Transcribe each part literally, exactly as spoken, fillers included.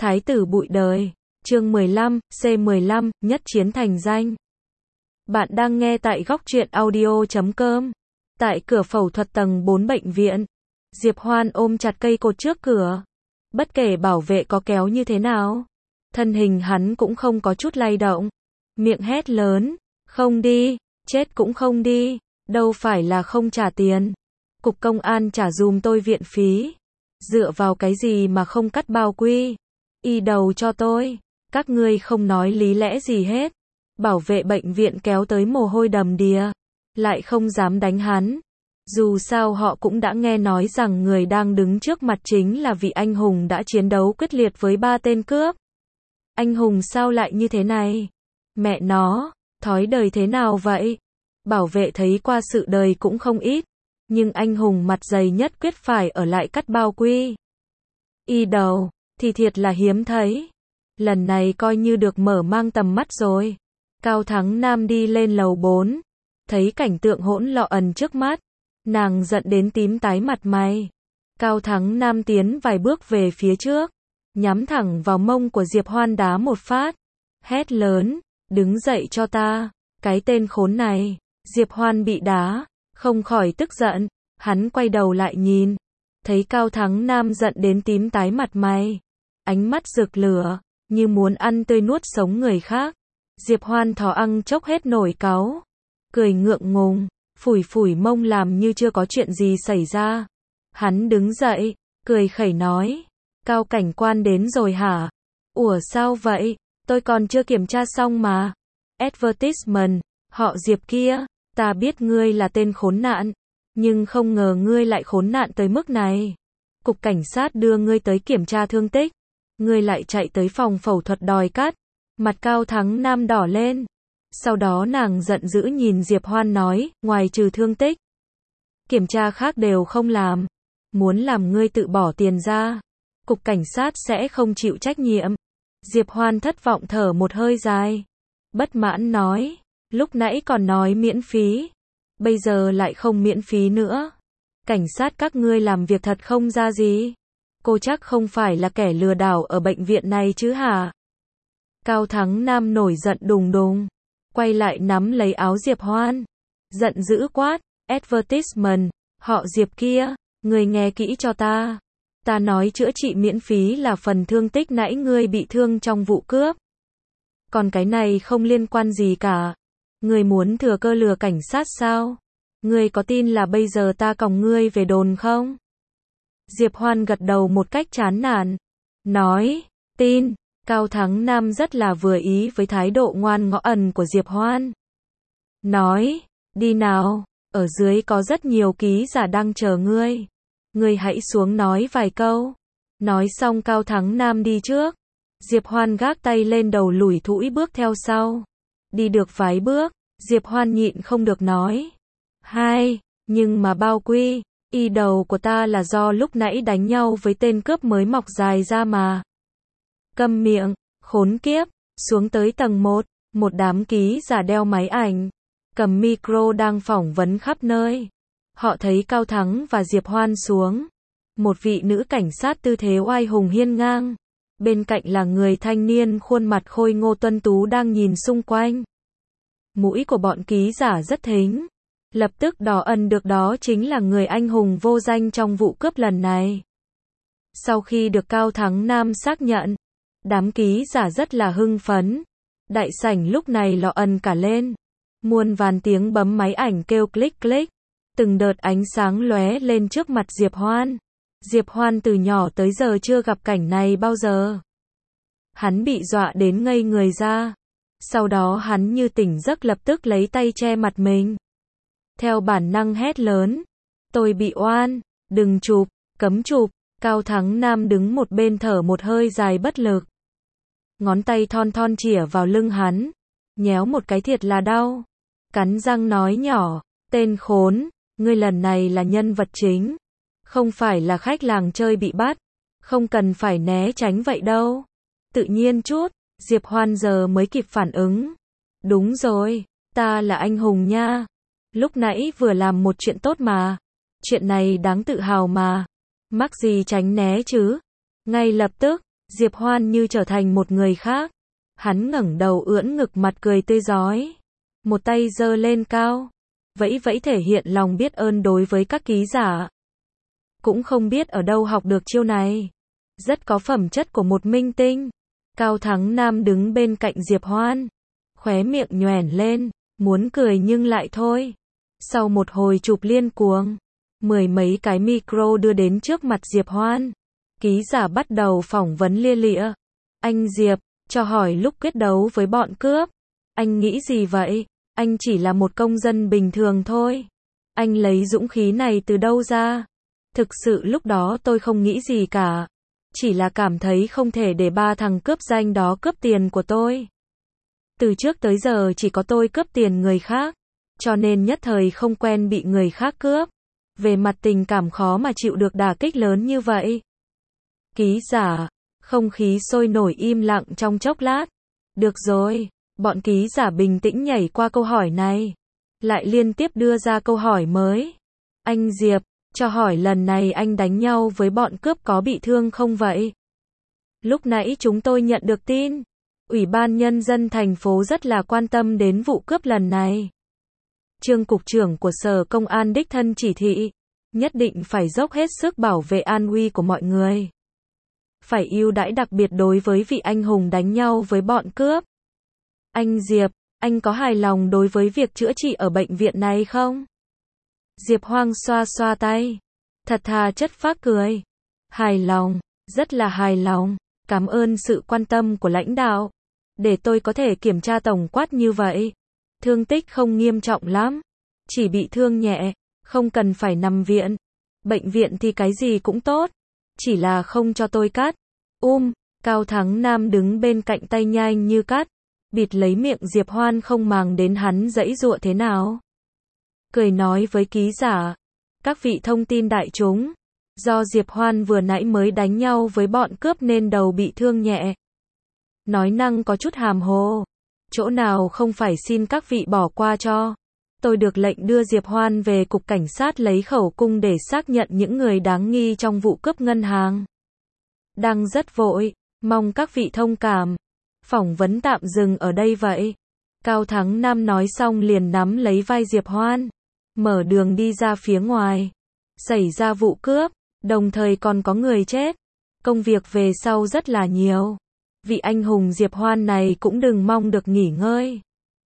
Thái tử bụi đời. Chương mười lăm, C mười lăm, nhất chiến thành danh. Bạn đang nghe tại góc truyện audio chấm com. Tại cửa phẫu thuật tầng bốn bệnh viện, Diệp Hoan ôm chặt cây cột trước cửa. Bất kể bảo vệ có kéo như thế nào, thân hình hắn cũng không có chút lay động. Miệng hét lớn, không đi, chết cũng không đi, đâu phải là không trả tiền. Cục công an trả dùm tôi viện phí. Dựa vào cái gì mà không cắt bao quy? Y đầu cho tôi. Các ngươi không nói lý lẽ gì hết. Bảo vệ bệnh viện kéo tới mồ hôi đầm đìa. Lại không dám đánh hắn. Dù sao họ cũng đã nghe nói rằng người đang đứng trước mặt chính là vị anh hùng đã chiến đấu quyết liệt với ba tên cướp. Anh hùng sao lại như thế này? Mẹ nó, thói đời thế nào vậy? Bảo vệ thấy qua sự đời cũng không ít. Nhưng anh hùng mặt dày nhất quyết phải ở lại cắt bao quy. Y đầu, thì thiệt là hiếm thấy. Lần này coi như được mở mang tầm mắt rồi. Cao Thắng Nam đi lên lầu bốn. Thấy cảnh tượng hỗn loạn trước mắt. Nàng giận đến tím tái mặt mày. Cao Thắng Nam tiến vài bước về phía trước. Nhắm thẳng vào mông của Diệp Hoan đá một phát. Hét lớn, đứng dậy cho ta. Cái tên khốn này. Diệp Hoan bị đá. Không khỏi tức giận. Hắn quay đầu lại nhìn. Thấy Cao Thắng Nam giận đến tím tái mặt mày. Ánh mắt rực lửa. Như muốn ăn tươi nuốt sống người khác. Diệp Hoan thò ăn chốc hết nổi cáu. Cười ngượng ngùng. Phủi phủi mông làm như chưa có chuyện gì xảy ra. Hắn đứng dậy. Cười khẩy nói. Cao cảnh quan đến rồi hả? Ủa sao vậy? Tôi còn chưa kiểm tra xong mà. Advertisement. Họ Diệp kia. Ta biết ngươi là tên khốn nạn. Nhưng không ngờ ngươi lại khốn nạn tới mức này. Cục cảnh sát đưa ngươi tới kiểm tra thương tích. Ngươi lại chạy tới phòng phẫu thuật đòi cắt. Mặt Cao Thắng Nam đỏ lên. Sau đó nàng giận dữ nhìn Diệp Hoan nói, ngoài trừ thương tích, kiểm tra khác đều không làm. Muốn làm ngươi tự bỏ tiền ra. Cục cảnh sát sẽ không chịu trách nhiệm. Diệp Hoan thất vọng thở một hơi dài. Bất mãn nói, lúc nãy còn nói miễn phí. Bây giờ lại không miễn phí nữa. Cảnh sát các ngươi làm việc thật không ra gì. Cô chắc không phải là kẻ lừa đảo ở bệnh viện này chứ hả? Cao Thắng Nam nổi giận đùng đùng. Quay lại nắm lấy áo Diệp Hoan. Giận dữ quát. Advertisement. Họ Diệp kia. Ngươi nghe kỹ cho ta. Ta nói chữa trị miễn phí là phần thương tích nãy ngươi bị thương trong vụ cướp. Còn cái này không liên quan gì cả. Ngươi muốn thừa cơ lừa cảnh sát sao? Ngươi có tin là bây giờ ta còng ngươi về đồn không? Diệp Hoan gật đầu một cách chán nản. Nói, tin. Cao Thắng Nam rất là vừa ý với thái độ ngoan ngõ ẩn của Diệp Hoan. Nói, đi nào, ở dưới có rất nhiều ký giả đang chờ ngươi. Ngươi hãy xuống nói vài câu. Nói xong Cao Thắng Nam đi trước. Diệp Hoan gác tay lên đầu lủi thủi bước theo sau. Đi được vài bước, Diệp Hoan nhịn không được nói. Hai, nhưng mà bao quy, y đầu của ta là do lúc nãy đánh nhau với tên cướp mới mọc dài ra mà. Câm miệng, khốn kiếp, xuống tới tầng một, một đám ký giả đeo máy ảnh, cầm micro đang phỏng vấn khắp nơi. Họ thấy Cao Thắng và Diệp Hoan xuống. Một vị nữ cảnh sát tư thế oai hùng hiên ngang. Bên cạnh là người thanh niên khuôn mặt khôi ngô tuấn tú đang nhìn xung quanh. Mũi của bọn ký giả rất thính. Lập tức đỏ ẩn được đó chính là người anh hùng vô danh trong vụ cướp lần này. Sau khi được Cao Thắng Nam xác nhận, đám ký giả rất là hưng phấn. Đại sảnh lúc này lọ ẩn cả lên. Muôn vàn tiếng bấm máy ảnh kêu click click. Từng đợt ánh sáng lóe lên trước mặt Diệp Hoan. Diệp Hoan từ nhỏ tới giờ chưa gặp cảnh này bao giờ. Hắn bị dọa đến ngây người ra. Sau đó hắn như tỉnh giấc lập tức lấy tay che mặt mình. Theo bản năng hét lớn. Tôi bị oan, đừng chụp, cấm chụp. Cao Thắng Nam đứng một bên thở một hơi dài bất lực. Ngón tay thon thon chĩa vào lưng hắn. Nhéo một cái thiệt là đau. Cắn răng nói nhỏ, tên khốn, ngươi lần này là nhân vật chính. Không phải là khách làng chơi bị bắt. Không cần phải né tránh vậy đâu. Tự nhiên chút, Diệp Hoan giờ mới kịp phản ứng. Đúng rồi, ta là anh hùng nha. Lúc nãy vừa làm một chuyện tốt mà. Chuyện này đáng tự hào mà. Mắc gì tránh né chứ. Ngay lập tức, Diệp Hoan như trở thành một người khác. Hắn ngẩng đầu ưỡn ngực mặt cười tươi rói. Một tay giơ lên cao. Vẫy vẫy thể hiện lòng biết ơn đối với các ký giả. Cũng không biết ở đâu học được chiêu này. Rất có phẩm chất của một minh tinh. Cao Thắng Nam đứng bên cạnh Diệp Hoan. Khóe miệng nhoẻn lên. Muốn cười nhưng lại thôi. Sau một hồi chụp liên cuồng. Mười mấy cái micro đưa đến trước mặt Diệp Hoan. Ký giả bắt đầu phỏng vấn lia lịa. Anh Diệp, cho hỏi lúc quyết đấu với bọn cướp. Anh nghĩ gì vậy? Anh chỉ là một công dân bình thường thôi. Anh lấy dũng khí này từ đâu ra? Thực sự lúc đó tôi không nghĩ gì cả. Chỉ là cảm thấy không thể để ba thằng cướp danh đó cướp tiền của tôi. Từ trước tới giờ chỉ có tôi cướp tiền người khác. Cho nên nhất thời không quen bị người khác cướp. Về mặt tình cảm khó mà chịu được đả kích lớn như vậy. Ký giả, không khí sôi nổi im lặng trong chốc lát. Được rồi, bọn ký giả bình tĩnh nhảy qua câu hỏi này. Lại liên tiếp đưa ra câu hỏi mới. Anh Diệp, cho hỏi lần này anh đánh nhau với bọn cướp có bị thương không vậy? Lúc nãy chúng tôi nhận được tin. Ủy ban Nhân dân thành phố rất là quan tâm đến vụ cướp lần này. Trương Cục trưởng của Sở Công an đích thân chỉ thị. Nhất định phải dốc hết sức bảo vệ an nguy của mọi người. Phải ưu đãi đặc biệt đối với vị anh hùng đánh nhau với bọn cướp. Anh Diệp, anh có hài lòng đối với việc chữa trị ở bệnh viện này không? Diệp Hoang xoa xoa tay. Thật thà chất phác cười. Hài lòng, rất là hài lòng. Cảm ơn sự quan tâm của lãnh đạo. Để tôi có thể kiểm tra tổng quát như vậy. Thương tích không nghiêm trọng lắm. Chỉ bị thương nhẹ. Không cần phải nằm viện. Bệnh viện thì cái gì cũng tốt. Chỉ là không cho tôi cắt. Um, Cao Thắng Nam đứng bên cạnh tay nhanh như cắt. Bịt lấy miệng Diệp Hoan không màng đến hắn giãy giụa thế nào. Cười nói với ký giả. Các vị thông tin đại chúng. Do Diệp Hoan vừa nãy mới đánh nhau với bọn cướp nên đầu bị thương nhẹ. Nói năng có chút hàm hồ. Chỗ nào không phải xin các vị bỏ qua cho. Tôi được lệnh đưa Diệp Hoan về cục cảnh sát lấy khẩu cung để xác nhận những người đáng nghi trong vụ cướp ngân hàng. Đang rất vội, mong các vị thông cảm. Phỏng vấn tạm dừng ở đây vậy. Cao Thắng Nam nói xong liền nắm lấy vai Diệp Hoan. Mở đường đi ra phía ngoài. Xảy ra vụ cướp, đồng thời còn có người chết. Công việc về sau rất là nhiều. Vị anh hùng Diệp Hoan này cũng đừng mong được nghỉ ngơi.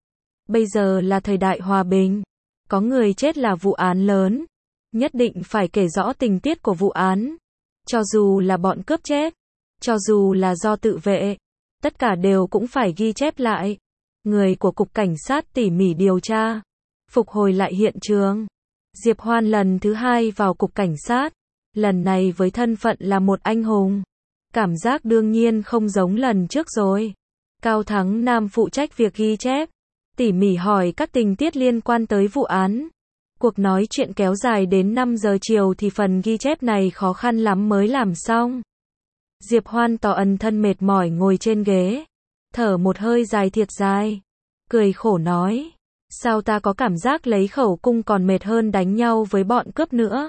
Bây giờ là thời đại hòa bình. Có người chết là vụ án lớn. Nhất định phải kể rõ tình tiết của vụ án. Cho dù là bọn cướp chết. Cho dù là do tự vệ. Tất cả đều cũng phải ghi chép lại. Người của cục cảnh sát tỉ mỉ điều tra. Phục hồi lại hiện trường. Diệp Hoan lần thứ hai vào cục cảnh sát. Lần này với thân phận là một anh hùng. Cảm giác đương nhiên không giống lần trước rồi. Cao Thắng Nam phụ trách việc ghi chép. Tỉ mỉ hỏi các tình tiết liên quan tới vụ án. Cuộc nói chuyện kéo dài đến năm giờ chiều thì phần ghi chép này khó khăn lắm mới làm xong. Diệp Hoan tỏ ẩn thân mệt mỏi ngồi trên ghế. Thở một hơi dài thiệt dài. Cười khổ nói. Sao ta có cảm giác lấy khẩu cung còn mệt hơn đánh nhau với bọn cướp nữa.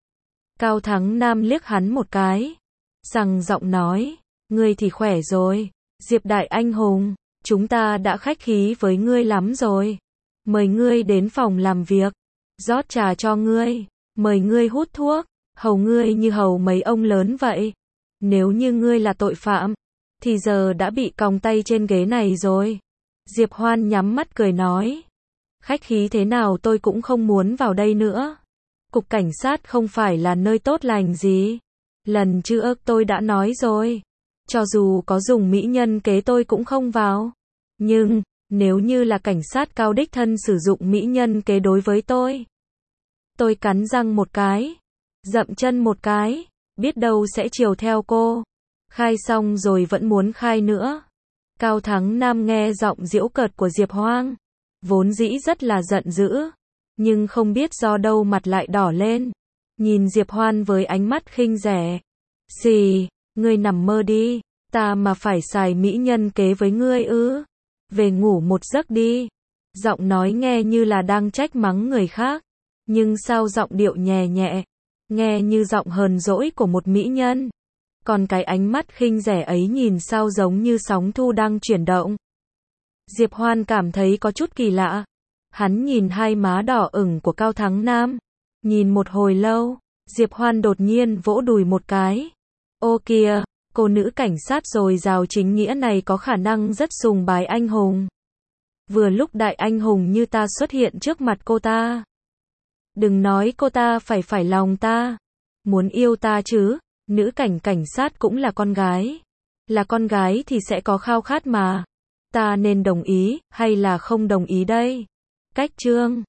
Cao Thắng Nam liếc hắn một cái. Sằng giọng nói. Ngươi thì khỏe rồi. Diệp đại anh hùng. Chúng ta đã khách khí với ngươi lắm rồi. Mời ngươi đến phòng làm việc. Rót trà cho ngươi. Mời ngươi hút thuốc. Hầu ngươi như hầu mấy ông lớn vậy. Nếu như ngươi là tội phạm. Thì giờ đã bị còng tay trên ghế này rồi. Diệp Hoan nhắm mắt cười nói. Khách khí thế nào tôi cũng không muốn vào đây nữa. Cục cảnh sát không phải là nơi tốt lành gì. Lần trước tôi đã nói rồi. Cho dù có dùng mỹ nhân kế tôi cũng không vào. Nhưng, nếu như là cảnh sát cao đích thân sử dụng mỹ nhân kế đối với tôi. Tôi cắn răng một cái. Dậm chân một cái. Biết đâu sẽ chiều theo cô. Khai xong rồi vẫn muốn khai nữa. Cao Thắng Nam nghe giọng giễu cợt của Diệp Hoang. Vốn dĩ rất là giận dữ. Nhưng không biết do đâu mặt lại đỏ lên. Nhìn Diệp Hoan với ánh mắt khinh rẻ. Xì, ngươi nằm mơ đi. Ta mà phải xài mỹ nhân kế với ngươi ư. Về ngủ một giấc đi. Giọng nói nghe như là đang trách mắng người khác. Nhưng sao giọng điệu nhẹ nhẹ. Nghe như giọng hờn dỗi của một mỹ nhân. Còn cái ánh mắt khinh rẻ ấy nhìn sao giống như sóng thu đang chuyển động. Diệp Hoan cảm thấy có chút kỳ lạ. Hắn nhìn hai má đỏ ửng của Cao Thắng Nam. Nhìn một hồi lâu, Diệp Hoan đột nhiên vỗ đùi một cái. Ô kìa, cô nữ cảnh sát rồi giàu chính nghĩa này có khả năng rất sùng bái anh hùng. Vừa lúc đại anh hùng như ta xuất hiện trước mặt cô ta. Đừng nói cô ta phải phải lòng ta. Muốn yêu ta chứ, nữ cảnh cảnh sát cũng là con gái. Là con gái thì sẽ có khao khát mà. Ta nên đồng ý, hay là không đồng ý đây? Cách chương